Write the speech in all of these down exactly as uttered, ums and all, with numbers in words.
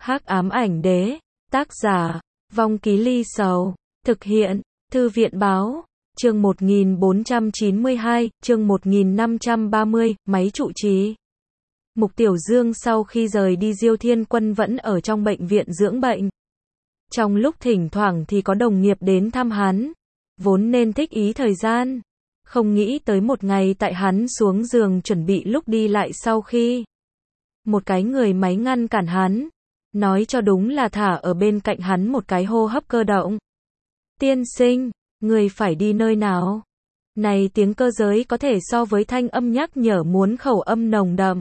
Hắc ám ảnh đế, tác giả, Vong Ký Ly Sầu, thực hiện, Thư viện báo, chương một nghìn bốn trăm chín mươi hai, chương một nghìn năm trăm ba mươi, máy trụ trì. Mục Tiểu Dương sau khi rời đi Diêu Thiên Quân vẫn ở trong bệnh viện dưỡng bệnh. Trong lúc thỉnh thoảng thì có đồng nghiệp đến thăm hắn, vốn nên thích ý thời gian. Không nghĩ tới một ngày tại hắn xuống giường chuẩn bị lúc đi lại sau khi một cái người máy ngăn cản hắn, nói cho đúng là thả ở bên cạnh hắn một cái hô hấp cơ động. Tiên sinh, người phải đi nơi nào? Này tiếng cơ giới có thể so với thanh âm nhắc nhở muốn khẩu âm nồng đậm.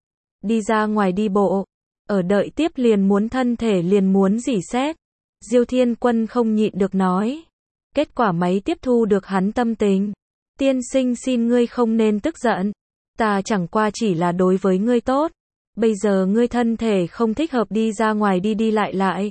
Đi ra ngoài đi bộ, ở đợi tiếp liền muốn thân thể liền muốn rỉ sét. Diêu Thiên Quân không nhịn được nói. Kết quả máy tiếp thu được hắn tâm tình. Tiên sinh xin ngươi không nên tức giận. Ta chẳng qua chỉ là đối với ngươi tốt. Bây giờ ngươi thân thể không thích hợp đi ra ngoài đi đi lại lại.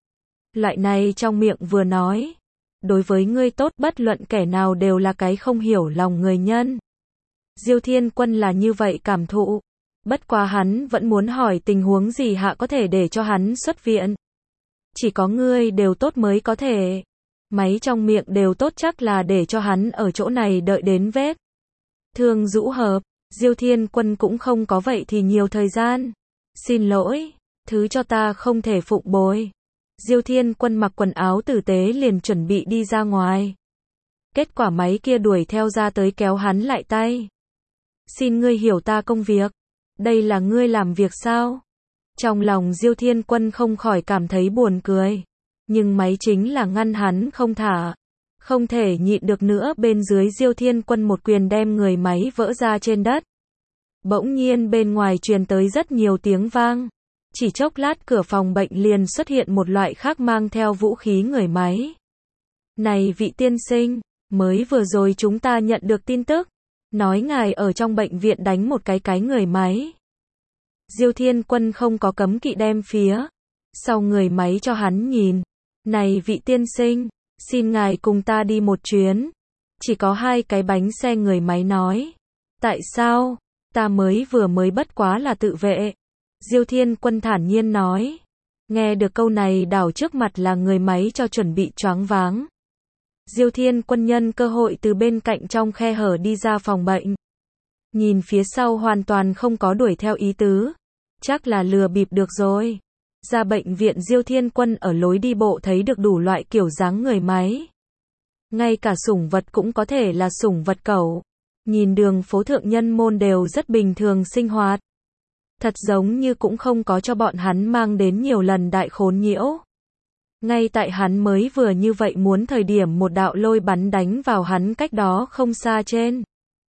Loại này trong miệng vừa nói. Đối với ngươi tốt bất luận kẻ nào đều là cái không hiểu lòng người nhân. Diêu Thiên Quân là như vậy cảm thụ. Bất quá hắn vẫn muốn hỏi tình huống gì hạ có thể để cho hắn xuất viện. Chỉ có ngươi đều tốt mới có thể. Máy trong miệng đều tốt chắc là để cho hắn ở chỗ này đợi đến vết thương rũ hợp. Diêu Thiên Quân cũng không có vậy thì nhiều thời gian. Xin lỗi, thứ cho ta không thể phụng bồi. Diêu Thiên Quân mặc quần áo tử tế liền chuẩn bị đi ra ngoài. Kết quả máy kia đuổi theo ra tới kéo hắn lại tay. Xin ngươi hiểu ta công việc. Đây là ngươi làm việc sao? Trong lòng Diêu Thiên Quân không khỏi cảm thấy buồn cười. Nhưng máy chính là ngăn hắn không thả. Không thể nhịn được nữa bên dưới Diêu Thiên Quân một quyền đem người máy vỡ ra trên đất. Bỗng nhiên bên ngoài truyền tới rất nhiều tiếng vang. Chỉ chốc lát cửa phòng bệnh liền xuất hiện một loại khác mang theo vũ khí người máy. Này vị tiên sinh, mới vừa rồi chúng ta nhận được tin tức. Nói ngài ở trong bệnh viện đánh một cái cái người máy. Diêu Thiên Quân không có cấm kỵ đem phía sau người máy cho hắn nhìn. Này vị tiên sinh, xin ngài cùng ta đi một chuyến. Chỉ có hai cái bánh xe người máy nói. Tại sao? Ta mới vừa mới bất quá là tự vệ. Diêu Thiên Quân thản nhiên nói. Nghe được câu này đảo trước mặt là người máy cho chuẩn bị choáng váng. Diêu Thiên Quân nhân cơ hội từ bên cạnh trong khe hở đi ra phòng bệnh. Nhìn phía sau hoàn toàn không có đuổi theo ý tứ. Chắc là lừa bịp được rồi. Ra bệnh viện Diêu Thiên Quân ở lối đi bộ thấy được đủ loại kiểu dáng người máy. Ngay cả sủng vật cũng có thể là sủng vật cẩu. Nhìn đường phố thượng nhân môn đều rất bình thường sinh hoạt. Thật giống như cũng không có cho bọn hắn mang đến nhiều lần đại khốn nhiễu. Ngay tại hắn mới vừa như vậy muốn thời điểm một đạo lôi bắn đánh vào hắn cách đó không xa trên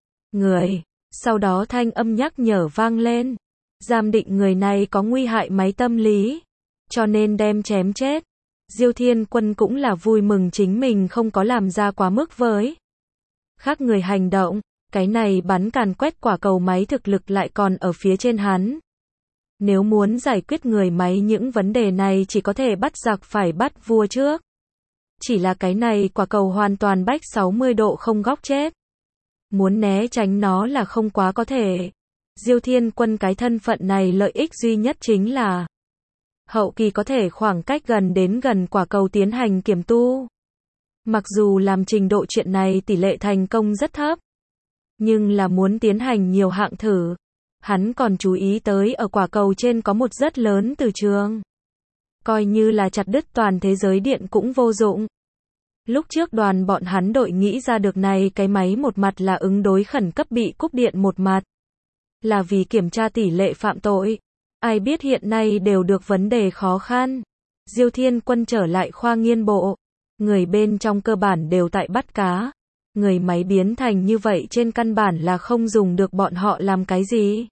người. Sau đó thanh âm nhắc nhở vang lên. Giam định người này có nguy hại máy tâm lý. Cho nên đem chém chết. Diêu Thiên Quân cũng là vui mừng chính mình không có làm ra quá mức với khác người hành động. Cái này bắn càn quét quả cầu máy thực lực lại còn ở phía trên hắn. Nếu muốn giải quyết người máy những vấn đề này chỉ có thể bắt giặc phải bắt vua trước. Chỉ là cái này quả cầu hoàn toàn bách sáu mươi độ không góc chết. Muốn né tránh nó là không quá có thể. Diêu Thiên Quân cái thân phận này lợi ích duy nhất chính là hậu kỳ có thể khoảng cách gần đến gần quả cầu tiến hành kiểm tu. Mặc dù làm trình độ chuyện này tỷ lệ thành công rất thấp. Nhưng là muốn tiến hành nhiều hạng thử. Hắn còn chú ý tới ở quả cầu trên có một rất lớn từ trường. Coi như là chặt đứt toàn thế giới điện cũng vô dụng. Lúc trước đoàn bọn hắn đội nghĩ ra được này cái máy một mặt là ứng đối khẩn cấp bị cúp điện một mặt. Là vì kiểm tra tỷ lệ phạm tội. Ai biết hiện nay đều được vấn đề khó khăn. Diêu Thiên Quân trở lại khoa nghiên bộ. Người bên trong cơ bản đều tại bắt cá. Người máy biến thành như vậy trên căn bản là không dùng được bọn họ làm cái gì.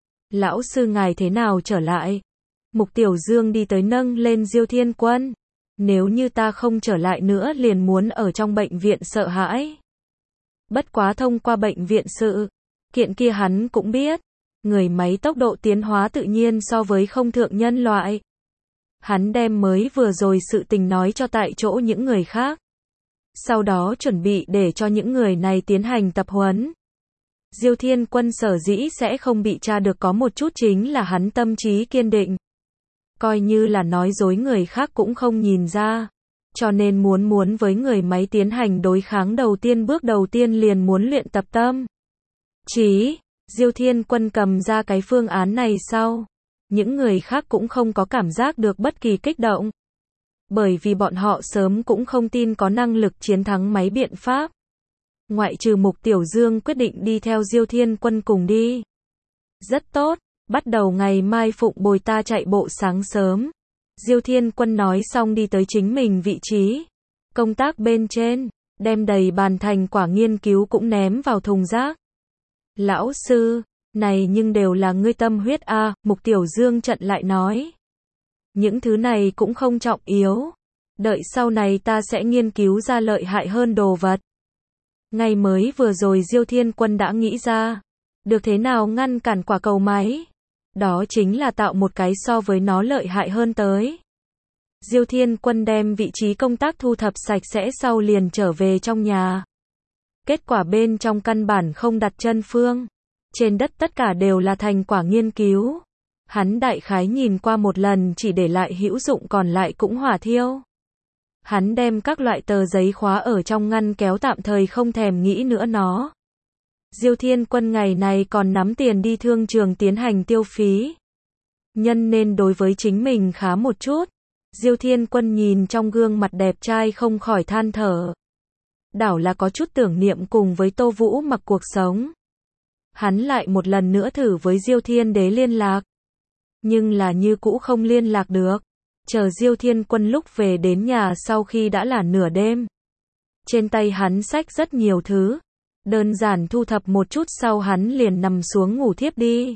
Lão sư ngài thế nào trở lại? Mục Tiểu Dương đi tới nâng lên Diêu Thiên Quân. Nếu như ta không trở lại nữa liền muốn ở trong bệnh viện sợ hãi. Bất quá thông qua bệnh viện sự kiện kia hắn cũng biết. Người máy tốc độ tiến hóa tự nhiên so với không thượng nhân loại. Hắn đem mới vừa rồi sự tình nói cho tại chỗ những người khác. Sau đó chuẩn bị để cho những người này tiến hành tập huấn. Diêu Thiên Quân sở dĩ sẽ không bị tra được có một chút chính là hắn tâm trí kiên định. coi như là nói dối người khác cũng không nhìn ra. Cho nên muốn muốn với người máy tiến hành đối kháng đầu tiên bước đầu tiên liền muốn luyện tập tâm trí. Diêu Thiên Quân cầm ra cái phương án này sau, những người khác cũng không có cảm giác được bất kỳ kích động. Bởi vì bọn họ sớm cũng không tin có năng lực chiến thắng máy biện pháp. Ngoại trừ Mục Tiểu Dương quyết định đi theo Diêu Thiên Quân cùng đi. Rất tốt, bắt đầu ngày mai phụng bồi ta chạy bộ sáng sớm. Diêu Thiên Quân nói xong đi tới chính mình vị trí. Công tác bên trên, đem đầy bàn thành quả nghiên cứu cũng ném vào thùng rác. Lão sư, này nhưng đều là ngươi tâm huyết a, à, Mục Tiểu Dương chặn lại nói. Những thứ này cũng không trọng yếu. Đợi sau này ta sẽ nghiên cứu ra lợi hại hơn đồ vật. Ngày mới vừa rồi Diêu Thiên Quân đã nghĩ ra. Được thế nào ngăn cản quả cầu máy? Đó chính là tạo một cái so với nó lợi hại hơn tới. Diêu Thiên Quân đem vị trí công tác thu thập sạch sẽ sau liền trở về trong nhà. Kết quả bên trong căn bản không đặt chân phương. Trên đất tất cả đều là thành quả nghiên cứu. Hắn đại khái nhìn qua một lần chỉ để lại hữu dụng còn lại cũng hỏa thiêu. Hắn đem các loại tờ giấy khóa ở trong ngăn kéo tạm thời không thèm nghĩ nữa nó. Diêu Thiên Quân ngày này còn nắm tiền đi thương trường tiến hành tiêu phí. Nhân nên đối với chính mình khá một chút. Diêu Thiên Quân nhìn trong gương mặt đẹp trai không khỏi than thở. Đảo là có chút tưởng niệm cùng với Tô Vũ Mặc cuộc sống. Hắn lại một lần nữa thử với Diêu Thiên Đế liên lạc. Nhưng là như cũ không liên lạc được. Chờ Diêu Thiên Quân lúc về đến nhà sau khi đã là nửa đêm. Trên tay hắn xách rất nhiều thứ. Đơn giản thu thập một chút sau hắn liền nằm xuống ngủ thiếp đi.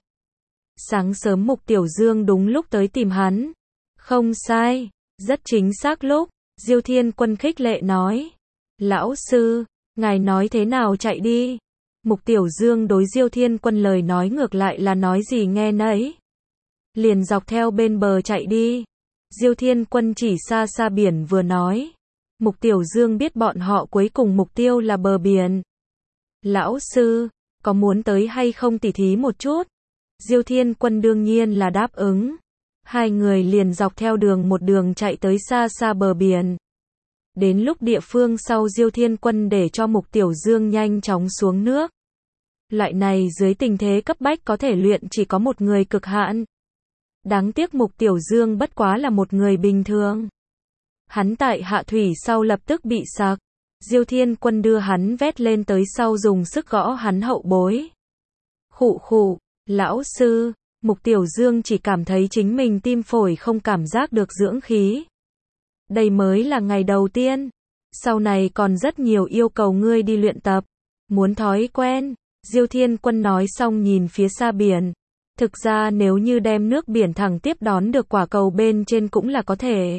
Sáng sớm Mục Tiểu Dương đúng lúc tới tìm hắn. Không sai, rất chính xác lúc. Diêu Thiên Quân khích lệ nói. Lão sư, ngài nói thế nào chạy đi? Mục Tiểu Dương đối Diêu Thiên Quân lời nói ngược lại là nói gì nghe nấy. Liền dọc theo bên bờ chạy đi. Diêu Thiên Quân chỉ xa xa biển vừa nói. Mục Tiểu Dương biết bọn họ cuối cùng mục tiêu là bờ biển. Lão sư, có muốn tới hay không tỉ thí một chút? Diêu Thiên Quân đương nhiên là đáp ứng. Hai người liền dọc theo đường một đường chạy tới xa xa bờ biển. Đến lúc địa phương sau Diêu Thiên Quân để cho Mục Tiểu Dương nhanh chóng xuống nước. Loại này dưới tình thế cấp bách có thể luyện chỉ có một người cực hạn. Đáng tiếc Mục Tiểu Dương bất quá là một người bình thường. Hắn tại hạ thủy sau lập tức bị sặc. Diêu Thiên Quân đưa hắn vét lên tới sau dùng sức gõ hắn hậu bối. Khụ khụ, lão sư, Mục Tiểu Dương chỉ cảm thấy chính mình tim phổi không cảm giác được dưỡng khí. Đây mới là ngày đầu tiên. Sau này còn rất nhiều yêu cầu ngươi đi luyện tập. Muốn thói quen. Diêu Thiên Quân nói xong nhìn phía xa biển. Thực ra nếu như đem nước biển thẳng tiếp đón được quả cầu bên trên cũng là có thể.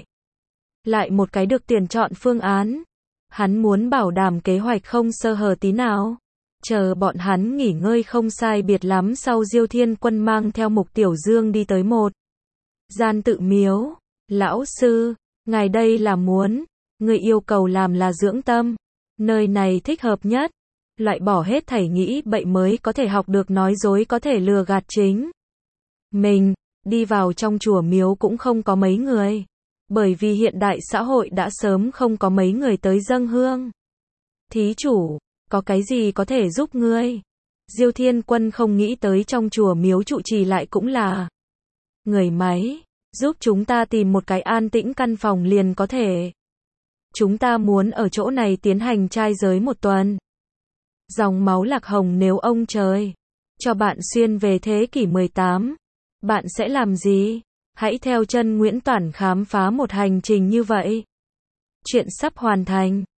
Lại một cái được tuyển chọn phương án. Hắn muốn bảo đảm kế hoạch không sơ hở tí nào. Chờ bọn hắn nghỉ ngơi không sai biệt lắm sau Diêu Thiên Quân mang theo Mục Tiểu Dương đi tới một gian tự miếu. Lão sư, ngài đây là muốn, người yêu cầu làm là dưỡng tâm. Nơi này thích hợp nhất. Loại bỏ hết thảy nghĩ bậy mới có thể học được nói dối có thể lừa gạt chính mình. Đi vào trong chùa miếu cũng không có mấy người. Bởi vì hiện đại xã hội đã sớm không có mấy người tới dâng hương. Thí chủ, có cái gì có thể giúp ngươi? Diêu Thiên Quân không nghĩ tới trong chùa miếu trụ trì lại cũng là người máy. Giúp chúng ta tìm một cái an tĩnh căn phòng liền có thể. Chúng ta muốn ở chỗ này tiến hành trai giới một tuần. Dòng máu lạc hồng nếu ông trời cho bạn xuyên về thế kỷ mười tám, bạn sẽ làm gì? Hãy theo chân Nguyễn Toản khám phá một hành trình như vậy. Chuyện sắp hoàn thành.